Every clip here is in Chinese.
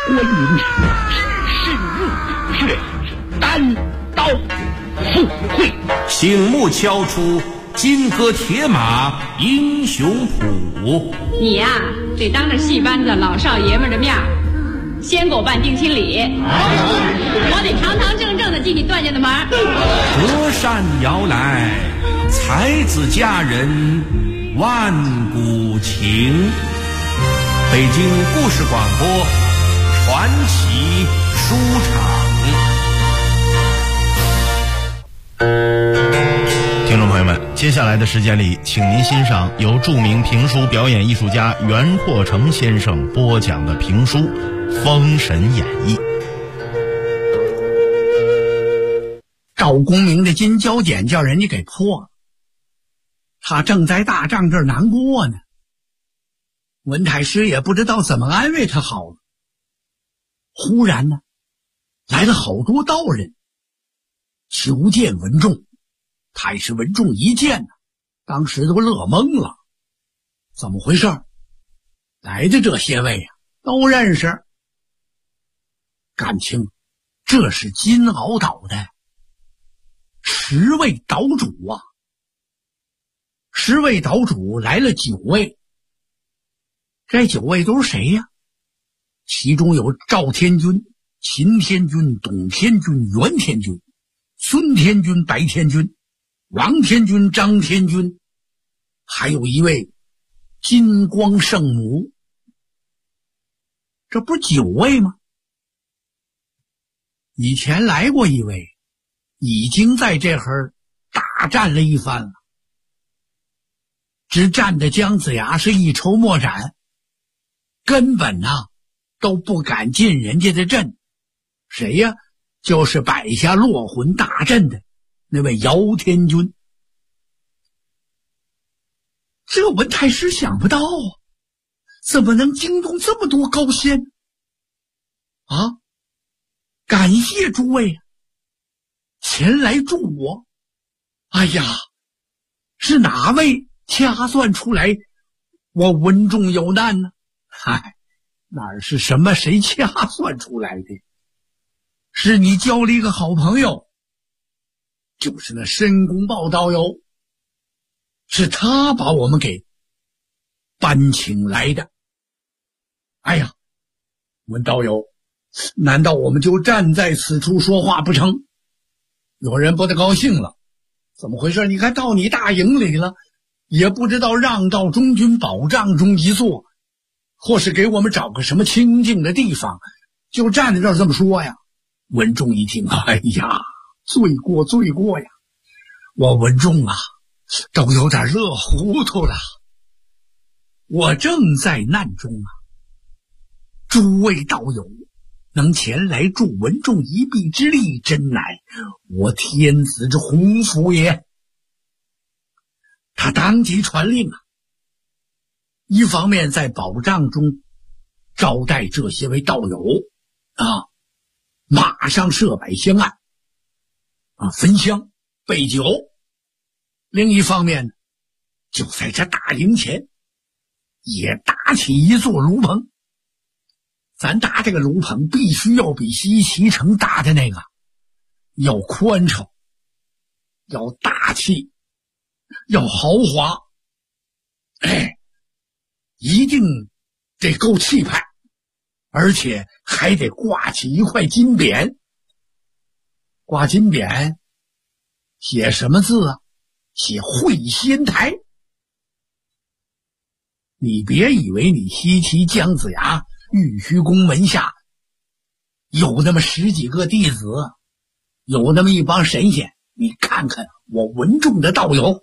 火云只身入血，单刀赴会。 醒目敲出金戈铁马英雄谱。 你呀，得当着戏班子老少爷们的面先给我办定亲礼，我得堂堂正正的进你段家的门。 隔山遥来，才子佳人万古情。北京故事广播传奇书场。 听众朋友们，接下来的时间里，请您欣赏由著名评书表演艺术家袁阔成先生播讲的评书《封神演义》。 赵公明的金交剪叫人家给破了，他正在大帐这儿难过呢。文太师也不知道怎么安慰他好了。忽然呢，来了好多道人求见文仲。太师文仲一见呢，当时都乐懵了。怎么回事？来的这些位都认识，感情这是金鳌岛的10位岛主啊。10位岛主来了9位，这9位都是谁呀？其中有赵天君、秦天君、董天君、袁天君、孙天君、白天君、王天君、张天君，还有一位金光圣母。这不是9位吗？以前来过一位，已经在这儿大战了一番了，只战的姜子牙是一筹莫展，根本都不敢进人家的阵。谁呀？就是摆下落魂大阵的那位姚天君。这文太师想不到怎么能惊动这么多高仙啊！感谢诸位前来助我。哎呀，是哪位掐算出来我文仲有难呢？嗨，哪是什么谁掐算出来的，是你交了一个好朋友，就是那申公豹道友，是他把我们给搬请来的。哎呀，文道友，难道我们就站在此处说话不成？有人不太高兴了，怎么回事？你看到你大营里了，也不知道让到中军宝帐中一坐，或是给我们找个什么清静的地方，就站在这儿这么说呀。文仲一听，哎呀，罪过罪过呀，我文仲都有点热糊涂了。我正在难中诸位道友能前来助文仲一臂之力，真乃我天子之鸿福也。他当即传令一方面在宝帐中招待这些位道友马上设摆香案焚香备酒。另一方面就在这大营前也搭起一座炉棚。咱搭这个炉棚必须要比西岐城搭的那个要宽敞，要大气，要豪华，一定得够气派，而且还得挂起一块金匾。挂金匾写什么字写会仙台。你别以为你西岐姜子牙玉虚宫门下有那么10几个弟子，有那么一帮神仙，你看看我文仲的道友，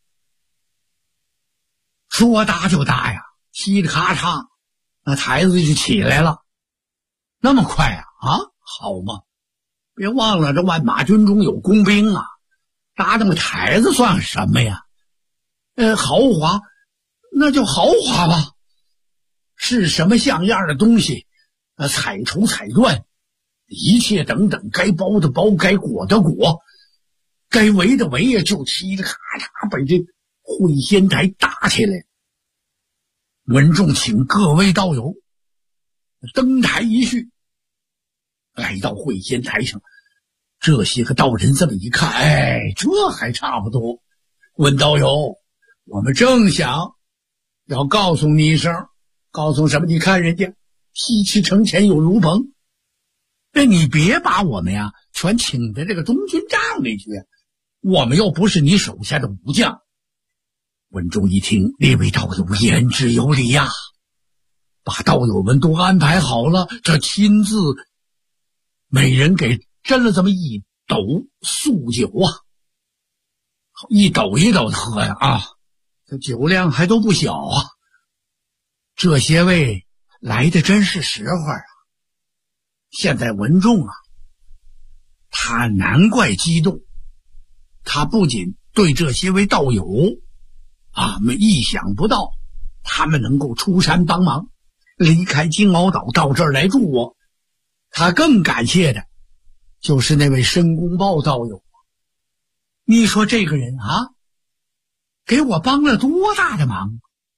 说搭就搭呀，嘁哩咔嚓，那台子就起来了。那么快好吗？别忘了这万马军中有工兵搭那么台子算什么呀？豪华那就豪华吧，是什么像样的东西彩绸彩缎，一切等等，该包的包，该裹的裹，该围的围呀，就嘁哩咔嚓把这会仙台搭起来。文仲请各位道友登台一叙，来到会仙台上，这些个道人这么一看，哎，这还差不多。文道友，我们正想要告诉你一声，告诉什么？你看人家西岐城前有卢棚，那你别把我们呀全请在这个中军帐里去，我们又不是你手下的武将。文仲一听，列位道友言之有理呀，把道友们都安排好了，这亲自每人给斟了这么一斗素酒啊，一斗一斗的喝呀啊，这酒量还都不小啊。这些位来的真是时候啊。现在文仲啊，他难怪激动，他不仅对这些位道友意想不到他们能够出山帮忙，离开金鳌岛到这儿来助我，他更感谢的就是那位申公豹道友。你说这个人啊，给我帮了多大的忙，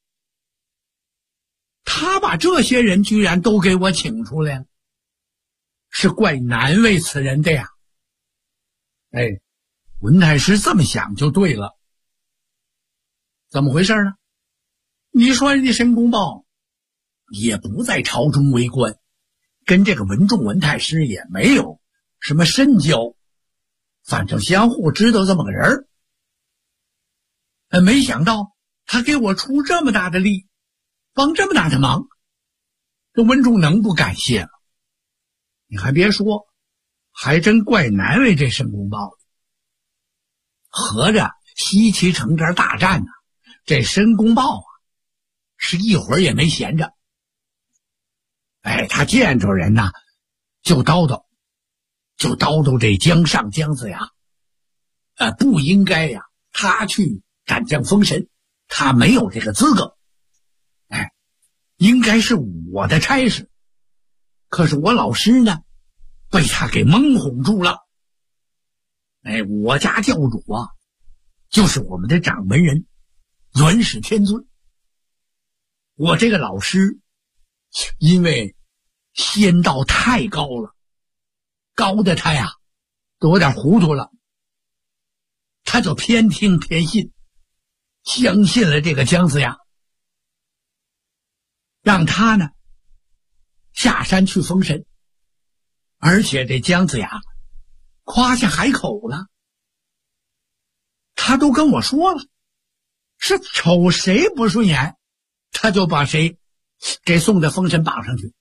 他把这些人居然都给我请出来了，是怪难为此人的呀。哎，文太师这么想就对了。怎么回事呢？你说人家申公豹也不在朝中为官，跟这个文仲文太师也没有什么深交，反正相互知道这么个人没想到他给我出这么大的力，帮这么大的忙，这文仲能不感谢吗？你还别说，还真怪难为这申公豹。合着西岐城这大战呢，这申公豹是一会儿也没闲着。哎，他见着人呢就叨叨这姜尚姜子牙不应该呀他去斩将封神，他没有这个资格，哎，应该是我的差事。可是我老师呢被他给蒙哄住了。哎，我家教主就是我们的掌门人元始天尊。我这个老师因为仙道太高了，高的他呀都有点糊涂了，他就偏听偏信，相信了这个姜子牙，让他呢下山去封神。而且这姜子牙夸下海口了，他都跟我说了，是瞅谁不顺眼他就把谁给送到封神榜上去。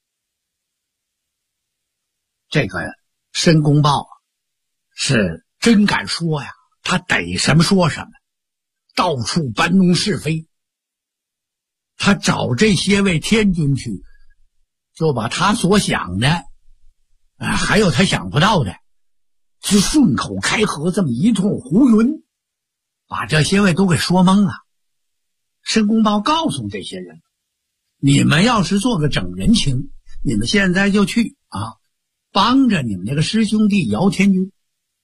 这个申公豹是真敢说呀，他逮什么说什么，到处搬弄是非。他找这些位天军去，就把他所想的还有他想不到的，就顺口开河这么一通胡云，把这些位都给说懵了。申公豹告诉这些人，你们要是做个整人情，你们现在就去帮着你们那个师兄弟姚天军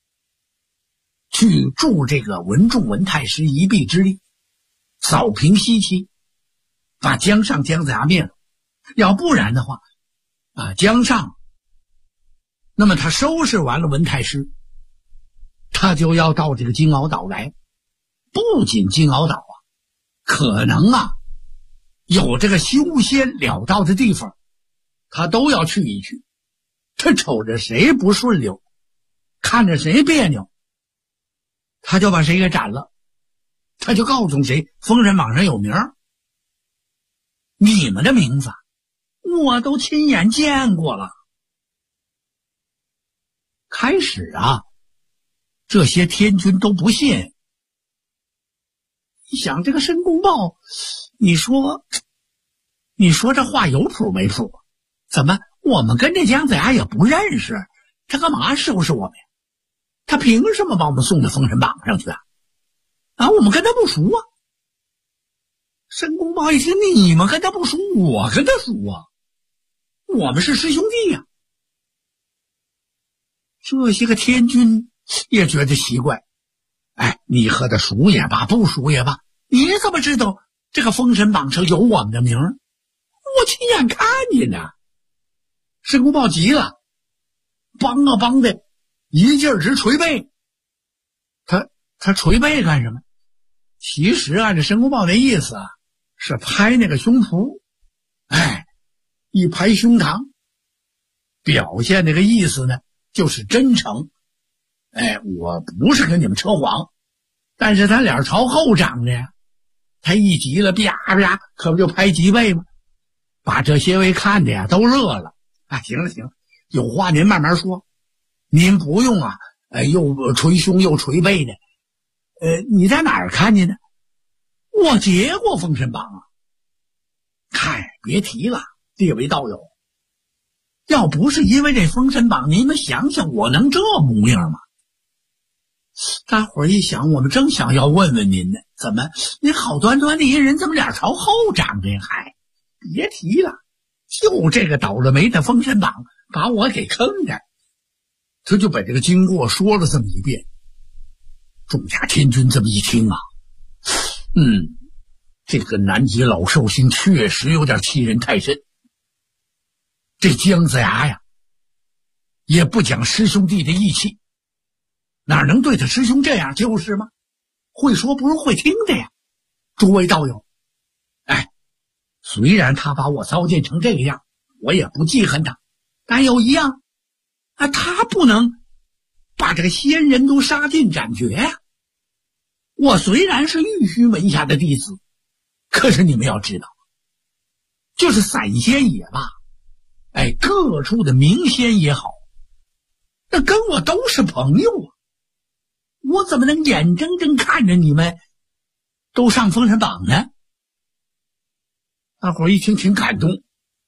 去助这个文仲文太师一臂之力，扫平西岐，把姜尚姜子牙灭了。要不然的话姜尚那么他收拾完了文太师，他就要到这个金鳌岛来。不仅金鳌岛可能有这个修仙了道的地方他都要去一去。他瞅着谁不顺溜，看着谁别扭，他就把谁给斩了，他就告诉谁封神榜上有名，你们的名字我都亲眼见过了。开始这些天军都不信。你想这个申公豹，你说这话有谱没谱？怎么我们跟这姜子牙也不认识，他干嘛收拾我们呀？他凭什么把我们送到封神榜上去我们跟他不熟申公豹一听，你们跟他不熟，我跟他熟我们是师兄弟这些个天军也觉得奇怪，你和他熟也罢，不熟也罢，你怎么知道这个封神榜上有我们的名？我亲眼看见的。 申公豹急了，梆啊梆的一劲儿直捶背。他捶背干什么？其实按照申公豹的意思啊，是拍那个胸脯，一拍胸膛，表现那个意思呢，就是真诚。我不是跟你们扯谎，但是他脸朝后长的呀，他一急了，啪啪，可不就拍脊背吗？把这些位看的呀都乐了。行了，有话您慢慢说，您不用啊，又捶胸又捶背的。你在哪儿看见的？我结过封神榜啊。别提了，列位道友，要不是因为这封神榜，你们想想我能这模样吗？大伙儿一想，我们正想要问问您呢，怎么您好端端的一人怎么脸朝后长的？别提了，就这个倒了霉的封神榜把我给坑的。他就把这个经过说了这么一遍。众家天君这么一听啊，这个南极老寿星确实有点欺人太甚。这姜子牙呀，也不讲师兄弟的义气，哪能对他师兄这样？就是吗？会说不如会听的呀。诸位道友，虽然他把我糟践成这个样，我也不记恨他，但有一样他不能把这个仙人都杀尽斩绝呀。我虽然是玉虚门下的弟子，可是你们要知道，就是散仙也罢，各处的名仙也好，那跟我都是朋友啊，我怎么能眼睁睁看着你们都上封神榜呢？大伙儿一听挺感动。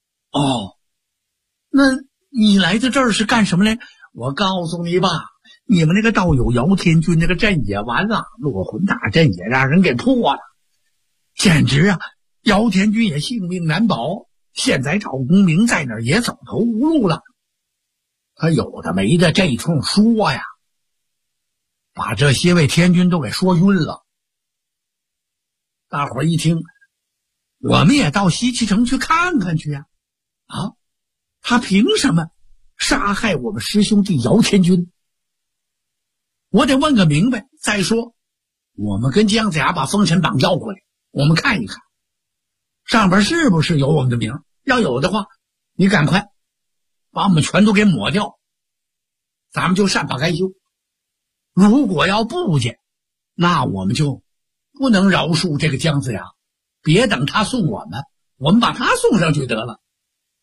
那你来到这儿是干什么呢？我告诉你吧，你们那个道友姚天军那个阵也完了，落魂大阵也让人给破了，简直啊，姚天军也性命难保。现在赵公明在那儿也走投无路了。他有的没的这一通说呀，把这些位天军都给说晕了。大伙儿一听，我们也到西岐城去看看去呀！他凭什么杀害我们师兄弟姚天军？我得问个明白。再说，我们跟姜子牙把封神榜要过来，我们看一看，上边是不是有我们的名？要有的话，你赶快把我们全都给抹掉，咱们就善法该休。如果要不去，那我们就不能饶恕这个姜子牙，别等他送我们，我们把他送上去得了。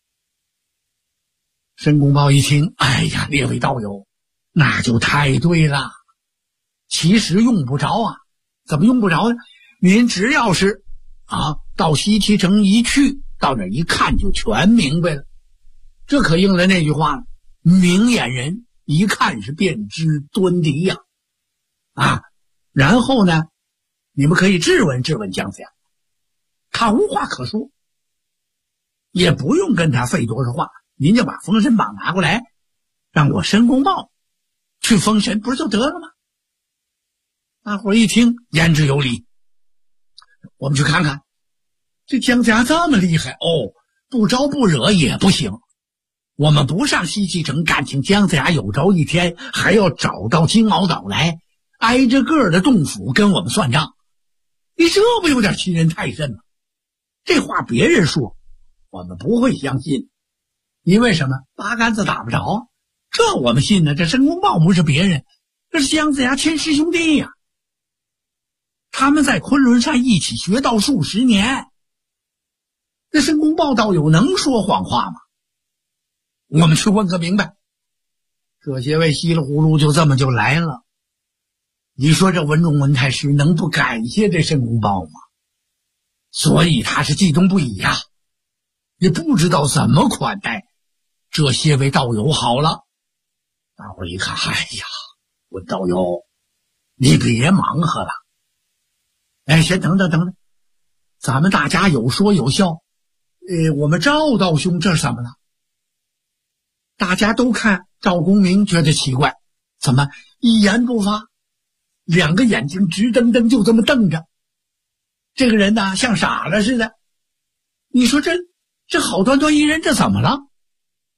申公豹一听，列位道友，那就太对了。其实用不着啊。怎么用不着呢？您只要是到西岐城一去，到那一看就全明白了。这可应了那句话了，明眼人一看是便知端倪呀。然后呢，你们可以质问质问姜子牙，他无话可说，也不用跟他费多少话，您就把封神榜拿过来，让我申公豹去封神，不是就得了吗？大伙儿一听，言之有理，我们去看看。这姜子牙这么厉害不招不惹也不行。我们不上西岐城干，请姜子牙有朝一天还要找到金鳌岛来，挨着个的洞府跟我们算账，你这不有点欺人太甚吗？这话别人说我们不会相信，因为什么？八竿子打不着。这我们信呢，这申公豹不是别人，这是姜子牙亲师兄弟呀。他们在昆仑山一起学道数十年，那申公豹道友能说谎话吗？我们去问个明白。这些位稀里糊涂就这么就来了。你说这文中文太师能不感谢这申公豹吗？所以他是激动不已呀，也不知道怎么款待这些位道友好了。大伙儿一看，文道友，你别忙活了。先等等，咱们大家有说有笑。我们赵道兄这是怎么了？大家都看赵公明觉得奇怪，怎么一言不发，两个眼睛直瞪瞪就这么瞪着，这个人呢像傻了似的。你说这好端端一人，这怎么了？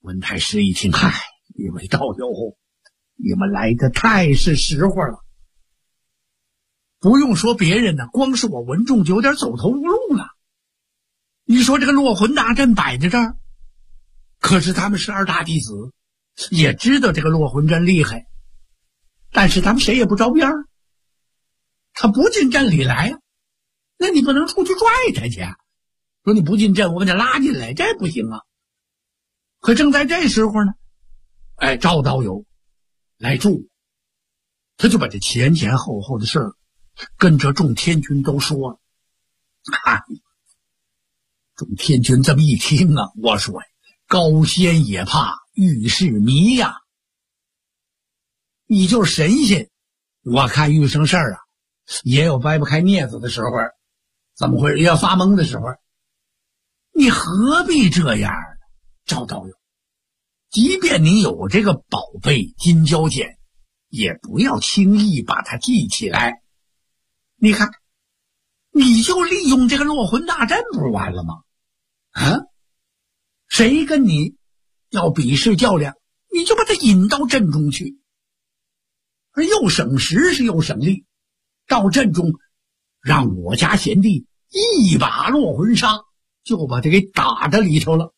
文太师一听，嗨，一位道友，你们来的太是时候了。不用说别人呢，光是我文仲就有点走投无路了。你说这个落魂大阵摆在这儿，可是他们12大弟子也知道这个落魂阵厉害，但是他们谁也不着边儿，他不进阵里来啊，那你不能出去拽他去，说你不进阵我把他拉进来，这不行啊。可正在这时候呢，赵道友来助，他就把这前前后后的事儿跟着众天君都说了。众天君这么一听啊，我说高仙也怕遇事迷呀，你就是神仙，我看遇上事儿啊也有掰不开镊子的时候，怎么会要发懵的时候，你何必这样呢？赵道友，即便你有这个宝贝金蛟剪，也不要轻易把它记起来。你看，你就利用这个落魂大阵不是完了吗？谁跟你要比试较量，你就把他引到阵中去，而又省时是又省力，到阵中让我家贤弟一把落魂杀就把他给打到里头了。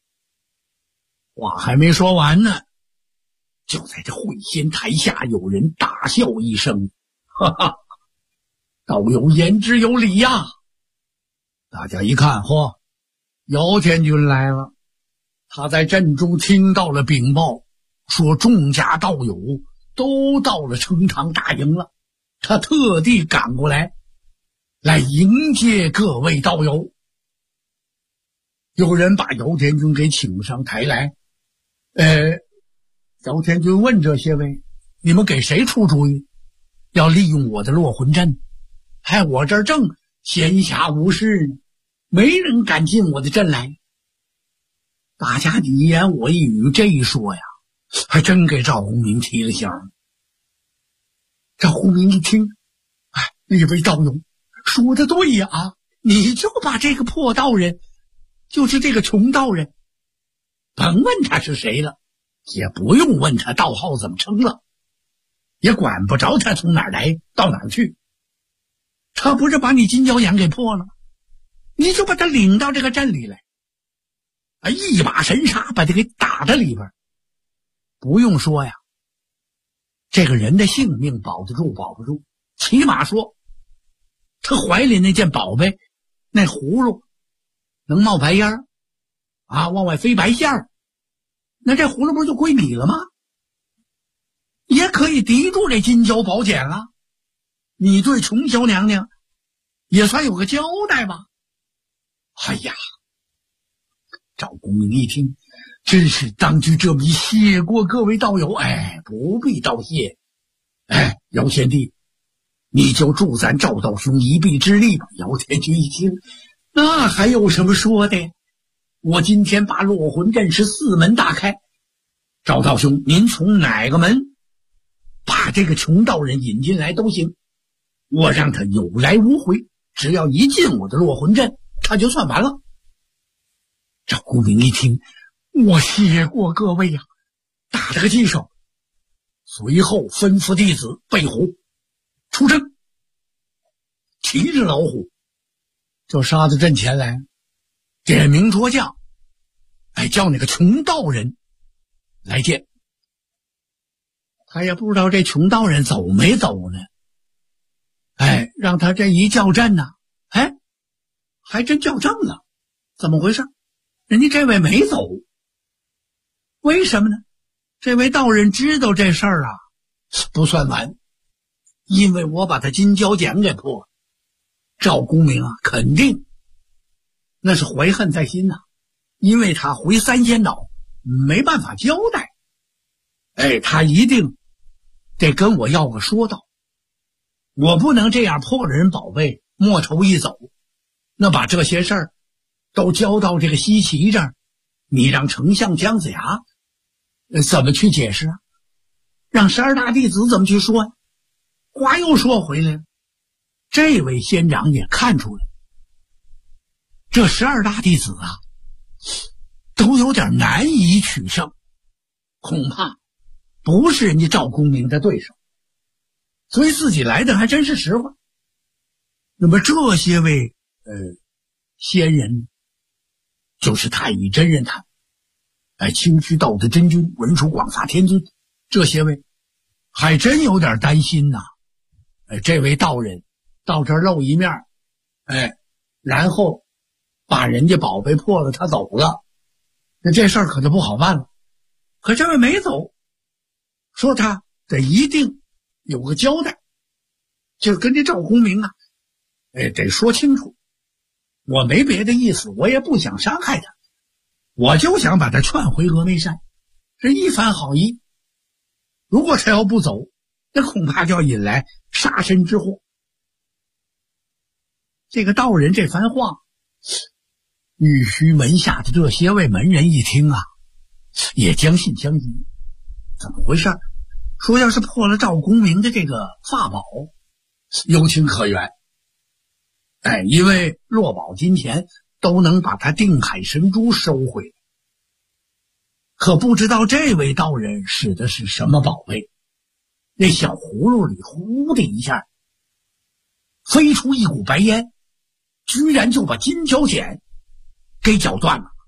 话还没说完呢，就在这会仙台下有人大笑一声，哈哈，道友言之有理呀。大家一看，姚天君来了，他在阵中听到了禀报，说众家道友都到了城堂大营了，他特地赶过来迎接各位道友。有人把姚天君给请上台来，姚天君问这些位，你们给谁出主意要利用我的落魂阵？我这儿正闲暇无事呢，没人敢进我的阵来。大家你一言我一语，这一说呀，还真给赵公明提了醒。赵公明一听，那位道友说的对呀，你就把这个破道人，就是这个穷道人，甭问他是谁了，也不用问他道号怎么称了，也管不着他从哪儿来到哪儿去，他不是把你金蛟眼给破了，你就把他领到这个阵里来，一把神杀把他给打到里边。不用说呀，这个人的性命保得住保不住，起码说他怀里那件宝贝，那葫芦能冒白烟往外飞白线儿，那这葫芦不就归你了吗？也可以抵住这金蛟宝简了，你对琼瑶娘娘也算有个交代吧。赵公明一听，真是当局者迷，谢过各位道友。不必道谢。姚贤弟，你就助咱赵道兄一臂之力吧。姚天君一听，那还有什么说的？我今天把落魂阵是4门大开，赵道兄您从哪个门把这个穷道人引进来都行，我让他有来无回，只要一进我的落魂阵，他就算完了。赵公明一听，我谢过各位呀，打了个记手，随后吩咐弟子背虎出阵，骑着老虎就杀到阵前来，点名捉将，叫那个穷道人来见。他也不知道这穷道人走没走呢，让他这一叫阵呢，还真叫正了。怎么回事？人家这位没走，为什么呢？这位道人知道这事儿不算完，因为我把他金蛟剪给破了。赵公明肯定那是怀恨在心因为他回3仙岛没办法交代，他一定得跟我要个说道，我不能这样破了人宝贝，摸头一走，那把这些事儿都交到这个西岐这儿，你让丞相姜子牙怎么去解释让12大弟子怎么去说话又说回来了，这位仙长也看出来，这12大弟子都有点难以取胜，恐怕不是人家赵公明的对手，所以自己来的还真是实话。那么这些位仙人，就是太乙真人他清虚道的真君、文殊广法天尊，这些位还真有点担心呐。这位道人到这儿露一面，然后把人家宝贝破了，他走了，那这事儿可就不好办了。可这位没走，说他得一定有个交代，就跟这赵公明啊，得说清楚。我没别的意思，我也不想伤害他，我就想把他劝回峨眉山，这一番好意。如果他要不走，那恐怕就要引来杀身之祸。这个道人这番话，玉虚门下的这些位门人一听啊，也将信将疑。怎么回事？说要是破了赵公明的这个法宝，有情可原。因为落宝金钱都能把他定海神珠收回。可不知道这位道人使的是什么宝贝，那小葫芦里呼的一下飞出一股白烟，居然就把金角剪给绞断了。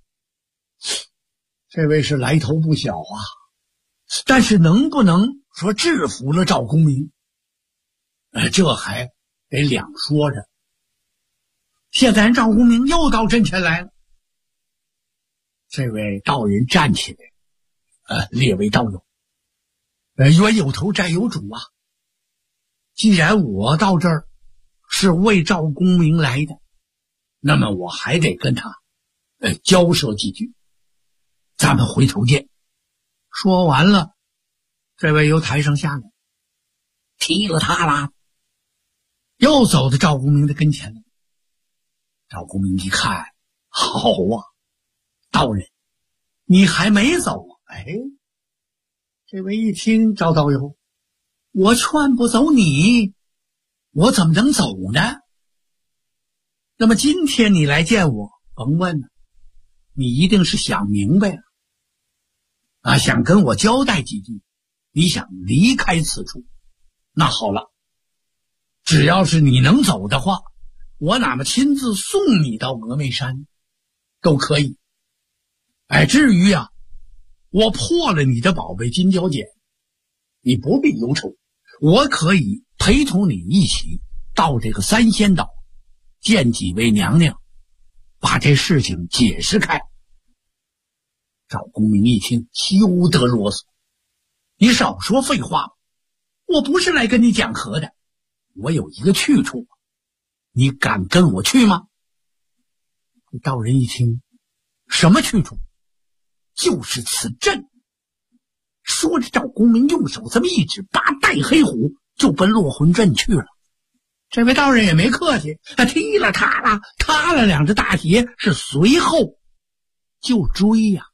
这位是来头不小啊，但是能不能说制服了赵公明，这还得两说着。现在赵公明又到阵前来了，这位道人站起来，列位道友，冤有头债有主啊！既然我到这儿是为赵公明来的，那么我还得跟他交涉几句，咱们回头见。说完了，这位由台上下来，踢了他啦，又走到赵公明的跟前了。赵公明一看，好啊，道人，你还没走啊？这位一听，赵道友，我劝不走你，我怎么能走呢？那么今天你来见我，甭问了，你一定是想明白了想跟我交代几句，你想离开此处。那好了，只要是你能走的话，我哪怕亲自送你到峨眉山都可以。至于我破了你的宝贝金角剪，你不必忧愁，我可以陪同你一起到这个三仙岛，见几位娘娘，把这事情解释开。赵公明一听，休得啰嗦，你少说废话吧，我不是来跟你讲和的，我有一个去处，你敢跟我去吗？道人一听，什么去处？就是此阵。说着，赵公明用手这么一指，八带黑虎就奔落魂阵去了。这位道人也没客气，踢了踏了两只大鞋，是随后就追呀。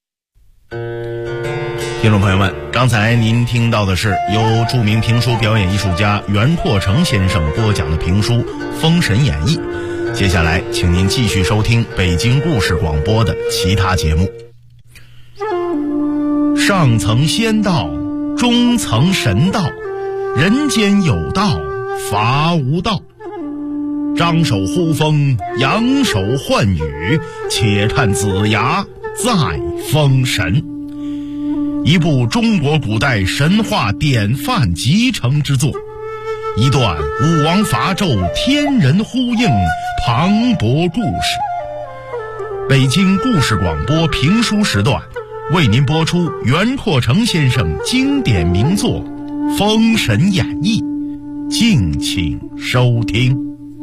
听众朋友们，刚才您听到的是由著名评书表演艺术家袁拓成先生播讲的评书《封神演义》。接下来请您继续收听北京故事广播的其他节目。上层仙道，中层神道，人间有道，法无道。张手呼风，扬手唤雨，且看子牙再封神。一部中国古代神话典范集成之作，一段武王伐纣天人呼应磅礴故事。北京故事广播评书时段为您播出袁拓成先生经典名作《封神演义》，敬请收听。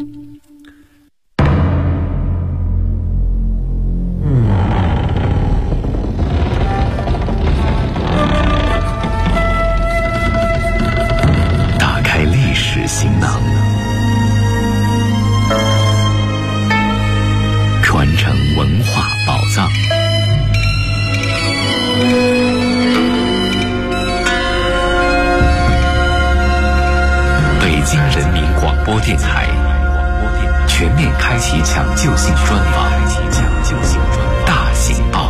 打开历史行囊，传承文化宝藏。北京人民广播电台全面开启抢救性专访，大型报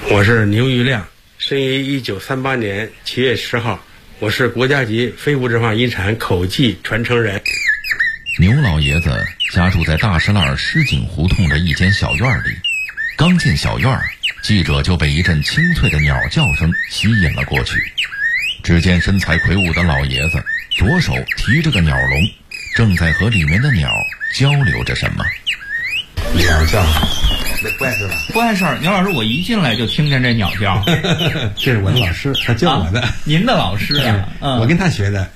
我是牛玉亮，生于1938年7月10号，我是国家级非物质文化遗产口技传承人。 牛老爷子家住在大石栏狮井胡同的一间小院里，刚进小院，记者就被一阵清脆的鸟叫声吸引了过去。只见身材魁梧的老爷子左手提着个鸟笼，正在和里面的鸟交流着什么。 鸟叫，那不碍事吧？ 不碍事儿。牛老师，我一进来就听见这鸟叫。 这是我的老师，他教我的。 您的老师啊？ 我跟他学的。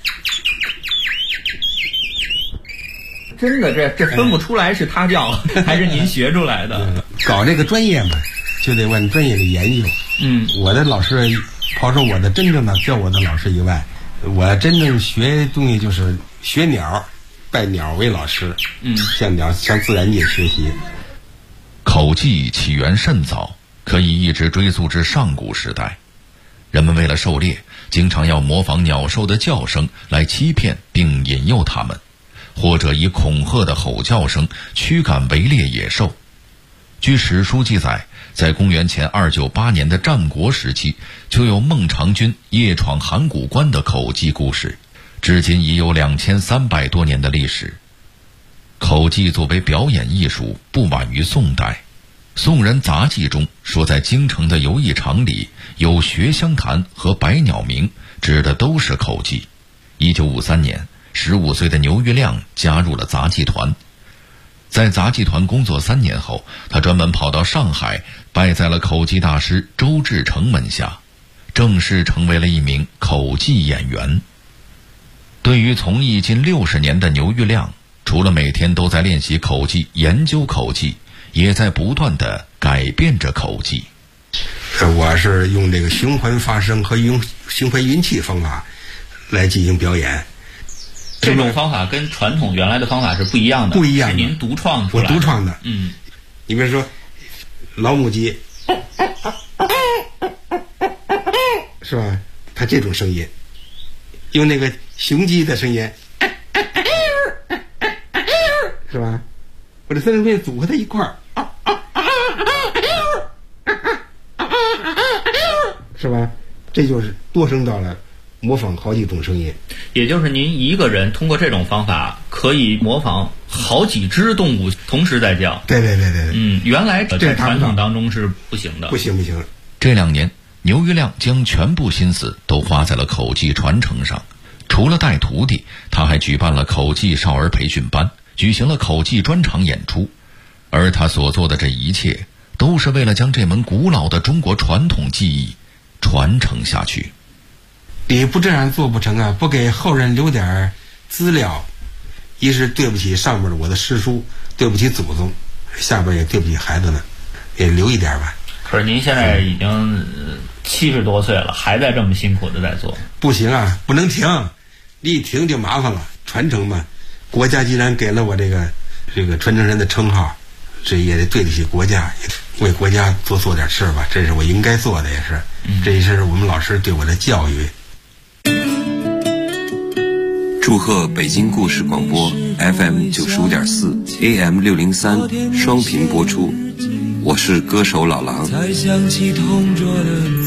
真的，这分不出来是他教还是您学出来的。 搞这个专业嘛，就得往专业里研究。我的老师，抛出我的真正的教我的老师以外，我真正学东西就是学鸟，拜鸟为老师。向自然界学习。 口技起源甚早，可以一直追溯至上古时代。人们为了狩猎，经常要模仿鸟兽的叫声来欺骗并引诱它们，或者以恐吓的吼叫声驱赶围猎野兽。据史书记载，在公元前298年的战国时期，就有孟尝君夜闯函谷关的口技故事，至今已有2300多年的历史。口技作为表演艺术，不晚于宋代。宋人杂记中说，在京城的游艺场里有学香坛和百鸟鸣，指的都是口技。1953年，15岁的牛玉亮加入了杂技团。在杂技团工作3年后，他专门跑到上海，拜在了口技大师周志成门下，正式成为了一名口技演员。对于从艺近60年的牛玉亮，除了每天都在练习口技、研究口技，也在不断地改变着口技。 我是用这个循环发声和用循环运气方法来进行表演。 这种方法跟传统原来的方法是不一样的， 不一样的， 是您独创出来的。 我独创的。你比如说老母鸡，是吧？它这种声音，用那个雄鸡的声音，是吧？我这三声片组合在一块儿，是吧？这就是多声道了，模仿好几种声音。 也就是您一个人通过这种方法可以模仿好几只动物同时在叫。 对。 原来在传统当中是不行的。 不行。 这2年，牛玉亮将全部心思都花在了口技传承上。除了带徒弟，他还举办了口技少儿培训班，举行了口技专场演出。而他所做的这一切，都是为了将这门古老的中国传统技艺传承下去。 你不这样做不成啊！不给后人留点资料，一是对不起上面的我的师叔，对不起祖宗，下边也对不起孩子们，也留一点吧。 可是您现在已经70多岁了，还在这么辛苦的在做。不行啊，不能停，你一停就麻烦了。传承嘛，国家既然给了我这个传承人的称号，这也得对得起国家，也为国家做点事吧，这是我应该做的，也是，这也是我们老师对我的教育。 祝贺北京故事广播 FM 95.4 AM 603双频播出，我是歌手老狼。 才想起同桌的